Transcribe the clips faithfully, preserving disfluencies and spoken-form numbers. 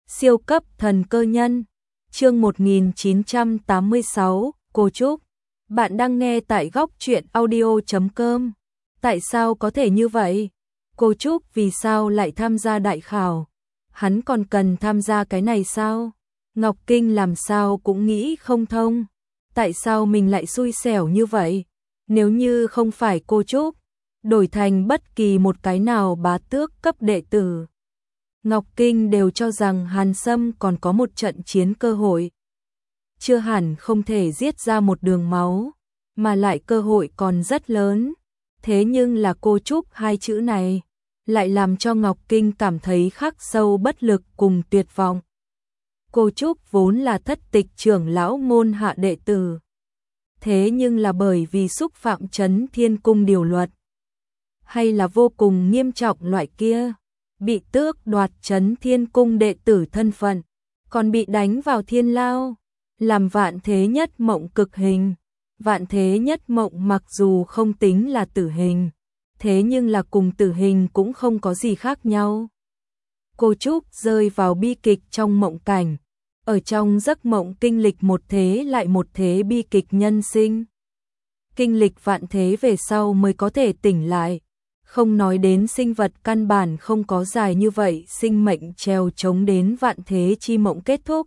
Siêu cấp thần cơ nhân, chương một nghìn chín trăm tám mươi sáu, cô Trúc. Bạn đang nghe tại góc truyện audio chấm com. Tại sao có thể như vậy? Cô Trúc vì sao lại tham gia đại khảo? Hắn còn cần tham gia cái này sao? Ngọc Kinh làm sao cũng nghĩ không thông. Tại sao mình lại xui xẻo như vậy? Nếu như không phải cô Trúc, đổi thành bất kỳ một cái nào bá tước cấp đệ tử, Ngọc Kinh đều cho rằng Hàn Sâm còn có một trận chiến cơ hội. Chưa hẳn không thể giết ra một đường máu, mà lại cơ hội còn rất lớn. Thế nhưng là cô Trúc hai chữ này, lại làm cho Ngọc Kinh cảm thấy khắc sâu bất lực cùng tuyệt vọng. Cô Trúc vốn là thất tịch trưởng lão môn hạ đệ tử. Thế nhưng là bởi vì xúc phạm Trấn Thiên Cung điều luật, hay là vô cùng nghiêm trọng loại kia, bị tước đoạt Trấn Thiên Cung đệ tử thân phận, còn bị đánh vào thiên lao, làm vạn thế nhất mộng cực hình. Vạn thế nhất mộng mặc dù không tính là tử hình, thế nhưng là cùng tử hình cũng không có gì khác nhau. Cô Trúc rơi vào bi kịch trong mộng cảnh, ở trong giấc mộng kinh lịch một thế lại một thế bi kịch nhân sinh. Kinh lịch vạn thế về sau mới có thể tỉnh lại. Không nói đến sinh vật căn bản không có dài như vậy sinh mệnh trèo trống đến vạn thế chi mộng kết thúc.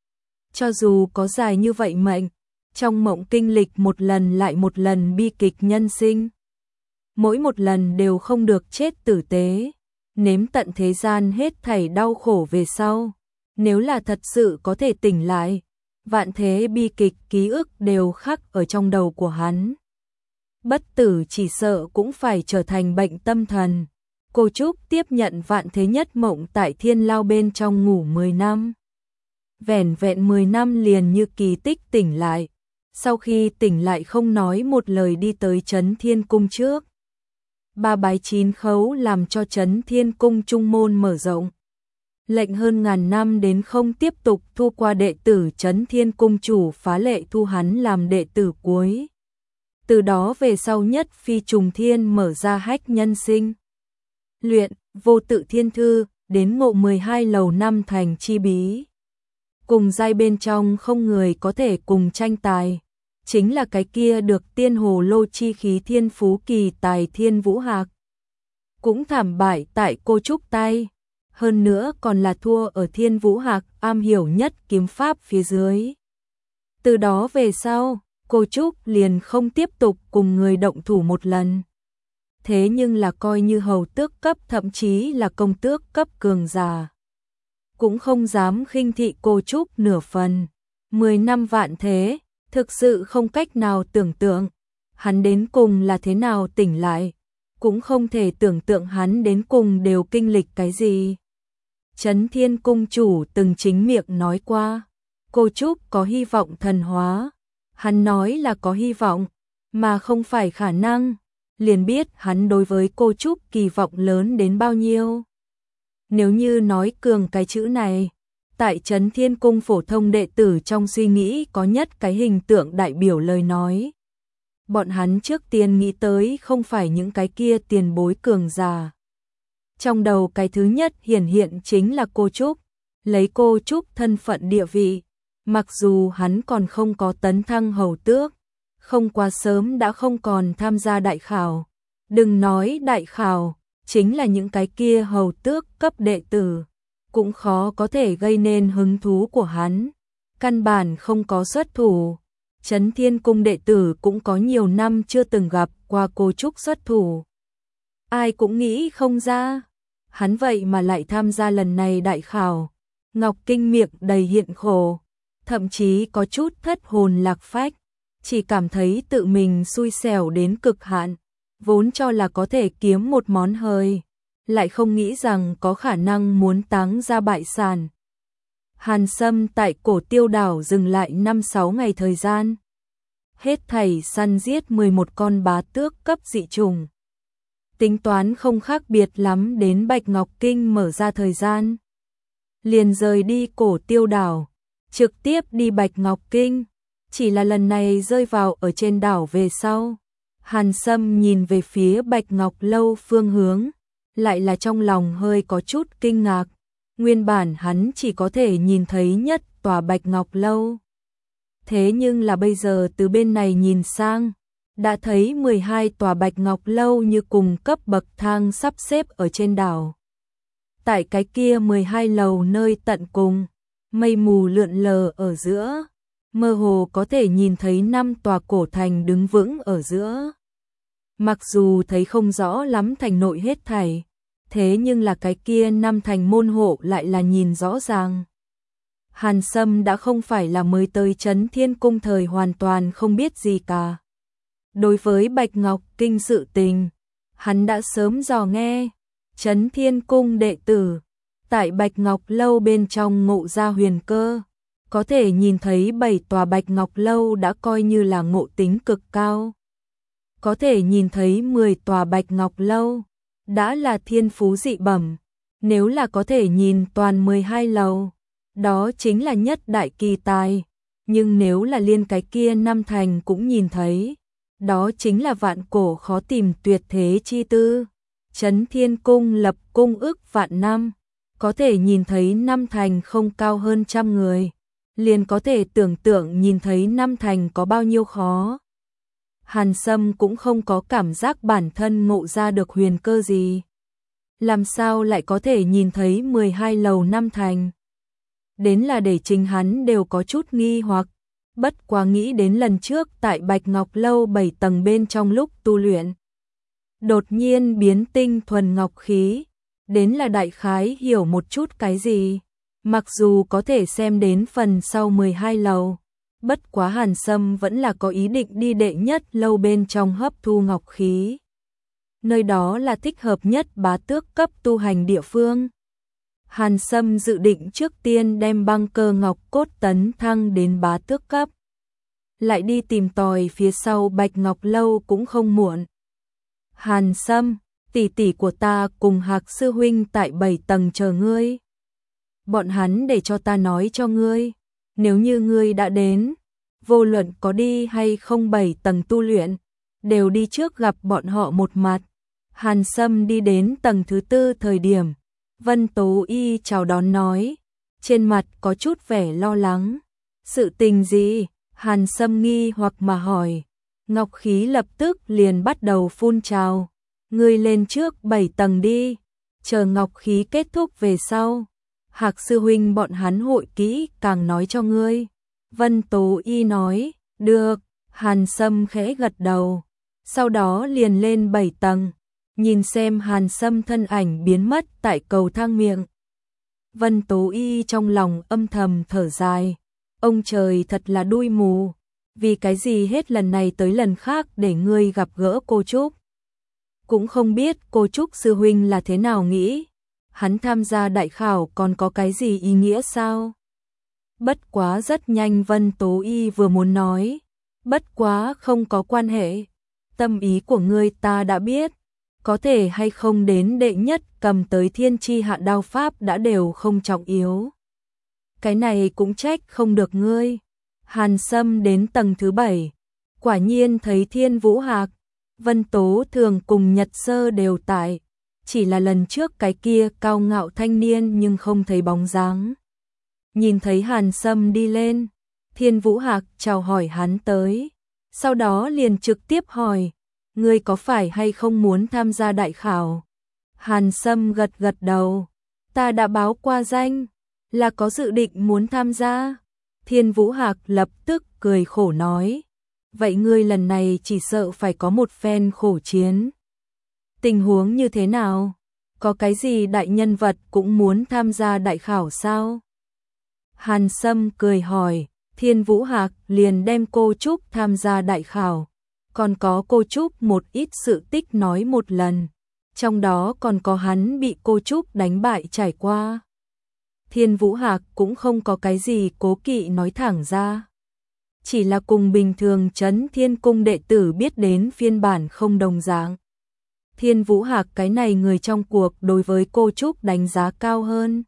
Cho dù có dài như vậy mệnh, trong mộng kinh lịch một lần lại một lần bi kịch nhân sinh. Mỗi một lần đều không được chết tử tế, nếm tận thế gian hết thảy đau khổ về sau. Nếu là thật sự có thể tỉnh lại, vạn thế bi kịch ký ức đều khắc ở trong đầu của hắn. Bất tử chỉ sợ cũng phải trở thành bệnh tâm thần. Cô Trúc tiếp nhận vạn thế nhất mộng tại thiên lao bên trong ngủ mười năm. Vẻn vẹn mười năm liền như kỳ tích tỉnh lại. Sau khi tỉnh lại không nói một lời đi tới Trấn Thiên Cung trước. Ba bái chín khấu làm cho Trấn Thiên Cung trung môn mở rộng. Lệnh hơn ngàn năm đến không tiếp tục thu qua đệ tử Trấn Thiên Cung chủ phá lệ thu hắn làm đệ tử cuối. Từ đó về sau nhất phi trùng thiên mở ra hách nhân sinh. Luyện, vô tự thiên thư, đến ngộ mười hai lầu năm thành chi bí. Cùng giai bên trong không người có thể cùng tranh tài. Chính là cái kia được tiên hồ lô chi khí thiên phú kỳ tài Thiên Vũ Hạc. Cũng thảm bại tại cô Trúc tay. Hơn nữa còn là thua ở Thiên Vũ Hạc am hiểu nhất kiếm pháp phía dưới. Từ đó về sau, cô Trúc liền không tiếp tục cùng người động thủ một lần. Thế nhưng là coi như hầu tước cấp thậm chí là công tước cấp cường giả, cũng không dám khinh thị cô Trúc nửa phần. Mười năm vạn thế, thực sự không cách nào tưởng tượng. Hắn đến cùng là thế nào tỉnh lại, cũng không thể tưởng tượng hắn đến cùng đều kinh lịch cái gì. Trấn Thiên Cung chủ từng chính miệng nói qua, cô Trúc có hy vọng thần hóa. Hắn nói là có hy vọng, mà không phải khả năng, liền biết hắn đối với cô Trúc kỳ vọng lớn đến bao nhiêu. Nếu như nói cường cái chữ này, tại Trấn Thiên Cung phổ thông đệ tử trong suy nghĩ có nhất cái hình tượng đại biểu lời nói. Bọn hắn trước tiên nghĩ tới không phải những cái kia tiền bối cường giả. Trong đầu cái thứ nhất hiển hiện chính là cô Trúc, lấy cô Trúc thân phận địa vị. Mặc dù hắn còn không có tấn thăng hầu tước, không quá sớm đã không còn tham gia đại khảo. Đừng nói đại khảo, chính là những cái kia hầu tước cấp đệ tử, cũng khó có thể gây nên hứng thú của hắn. Căn bản không có xuất thủ. Trấn Thiên Cung đệ tử cũng có nhiều năm chưa từng gặp qua cô Trúc xuất thủ. Ai cũng nghĩ không ra, hắn vậy mà lại tham gia lần này đại khảo. Ngọc Kinh miệng đầy hiện khổ, thậm chí có chút thất hồn lạc phách, chỉ cảm thấy tự mình xui xẻo đến cực hạn, vốn cho là có thể kiếm một món hời, lại không nghĩ rằng có khả năng muốn táng ra bại sản. Hàn Sâm tại Cổ Tiêu đảo dừng lại năm sáu ngày thời gian, hết thảy săn giết mười một con bá tước cấp dị trùng. Tính toán không khác biệt lắm đến Bạch Ngọc Kinh mở ra thời gian, liền rời đi Cổ Tiêu đảo, trực tiếp đi Bạch Ngọc Kinh. Chỉ là lần này rơi vào ở trên đảo về sau, Hàn Sâm nhìn về phía Bạch Ngọc Lâu phương hướng, lại là trong lòng hơi có chút kinh ngạc. Nguyên bản hắn chỉ có thể nhìn thấy nhất tòa Bạch Ngọc Lâu. Thế nhưng là bây giờ từ bên này nhìn sang, đã thấy mười hai tòa Bạch Ngọc Lâu như cùng cấp bậc thang sắp xếp ở trên đảo. Tại cái kia mười hai lầu nơi tận cùng, mây mù lượn lờ ở giữa, mơ hồ có thể nhìn thấy năm tòa cổ thành đứng vững ở giữa. Mặc dù thấy không rõ lắm thành nội hết thảy, thế nhưng là cái kia năm thành môn hộ lại là nhìn rõ ràng. Hàn Sâm đã không phải là mới tới Trấn Thiên Cung thời hoàn toàn không biết gì cả. Đối với Bạch Ngọc Kinh sự tình, hắn đã sớm dò nghe. Trấn Thiên Cung đệ tử, tại Bạch Ngọc Lâu bên trong ngộ ra huyền cơ, có thể nhìn thấy bảy tòa Bạch Ngọc Lâu đã coi như là ngộ tính cực cao. Có thể nhìn thấy mười tòa Bạch Ngọc Lâu, đã là thiên phú dị bẩm. Nếu là có thể nhìn toàn mười hai lầu, đó chính là nhất đại kỳ tài. Nhưng nếu là liên cái kia năm thành cũng nhìn thấy, đó chính là vạn cổ khó tìm tuyệt thế chi tư. Trấn Thiên Cung lập cung ước vạn năm, có thể nhìn thấy năm thành không cao hơn trăm người, liền có thể tưởng tượng nhìn thấy năm thành có bao nhiêu khó. Hàn Sâm cũng không có cảm giác bản thân ngộ ra được huyền cơ gì. Làm sao lại có thể nhìn thấy mười hai lầu năm thành? Đến là để chính hắn đều có chút nghi hoặc, bất quá nghĩ đến lần trước tại Bạch Ngọc Lâu bảy tầng bên trong lúc tu luyện. Đột nhiên biến tinh thuần ngọc khí, đến là đại khái hiểu một chút cái gì. Mặc dù có thể xem đến phần sau mười hai lầu, bất quá Hàn Sâm vẫn là có ý định đi đệ nhất lâu bên trong hấp thu ngọc khí. Nơi đó là thích hợp nhất bá tước cấp tu hành địa phương. Hàn Sâm dự định trước tiên đem băng cơ ngọc cốt tấn thăng đến bá tước cấp. Lại đi tìm tòi phía sau Bạch Ngọc Lâu cũng không muộn. Hàn Sâm, tỷ tỷ của ta cùng Hạc sư huynh tại bảy tầng chờ ngươi. Bọn hắn để cho ta nói cho ngươi, nếu như ngươi đã đến, vô luận có đi hay không bảy tầng tu luyện, đều đi trước gặp bọn họ một mặt. Hàn Sâm đi đến tầng thứ tư thời điểm, Vân Tố Y chào đón nói, trên mặt có chút vẻ lo lắng. Sự tình gì? Hàn Sâm nghi hoặc mà hỏi. Ngọc khí lập tức liền bắt đầu phun trào. Ngươi lên trước bảy tầng đi, chờ ngọc khí kết thúc về sau. Hạc sư huynh bọn hắn hội kỹ càng nói cho ngươi. Vân Tố Y nói, được. Hàn Sâm khẽ gật đầu, sau đó liền lên bảy tầng, nhìn xem Hàn Sâm thân ảnh biến mất tại cầu thang miệng. Vân Tố Y trong lòng âm thầm thở dài, ông trời thật là đuôi mù, vì cái gì hết lần này tới lần khác để ngươi gặp gỡ cô Trúc. Cũng không biết cô Trúc sư huynh là thế nào nghĩ, hắn tham gia đại khảo còn có cái gì ý nghĩa sao? Bất quá rất nhanh Vân Tố Y vừa muốn nói, bất quá không có quan hệ, tâm ý của ngươi ta đã biết, có thể hay không đến đệ nhất cầm tới thiên chi hạ đao pháp đã đều không trọng yếu. Cái này cũng trách không được ngươi. Hàn Sâm đến tầng thứ bảy, quả nhiên thấy Thiên Vũ Hạc, Vân Tố Thường cùng Nhật Sơ đều tại, chỉ là lần trước cái kia cao ngạo thanh niên nhưng không thấy bóng dáng. Nhìn thấy Hàn Sâm đi lên, Thiên Vũ Hạc chào hỏi hắn tới, sau đó liền trực tiếp hỏi, ngươi có phải hay không muốn tham gia đại khảo? Hàn Sâm gật gật đầu, ta đã báo qua danh, là có dự định muốn tham gia. Thiên Vũ Hạc lập tức cười khổ nói, vậy ngươi lần này chỉ sợ phải có một phen khổ chiến. Tình huống như thế nào? Có cái gì đại nhân vật cũng muốn tham gia đại khảo sao? Hàn Sâm cười hỏi, Thiên Vũ Hạc liền đem cô Trúc tham gia đại khảo, còn có cô Trúc một ít sự tích nói một lần, trong đó còn có hắn bị cô Trúc đánh bại trải qua. Thiên Vũ Hạc cũng không có cái gì cố kỵ nói thẳng ra, chỉ là cùng bình thường Trấn Thiên Cung đệ tử biết đến phiên bản không đồng dạng. Thiên Vũ Hạc cái này người trong cuộc đối với cô Trúc đánh giá cao hơn.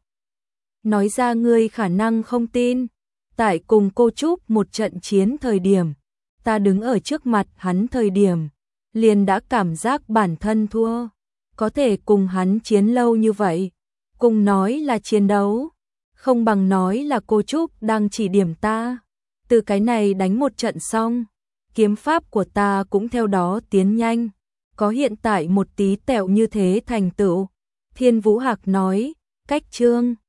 Nói ra ngươi khả năng không tin, tại cùng cô Trúc một trận chiến thời điểm, ta đứng ở trước mặt hắn thời điểm, liền đã cảm giác bản thân thua, có thể cùng hắn chiến lâu như vậy, cùng nói là chiến đấu, không bằng nói là cô Trúc đang chỉ điểm ta. Từ cái này đánh một trận xong, kiếm pháp của ta cũng theo đó tiến nhanh, có hiện tại một tí tẹo như thế thành tựu. Thiên Vũ Hạc nói, cách Trương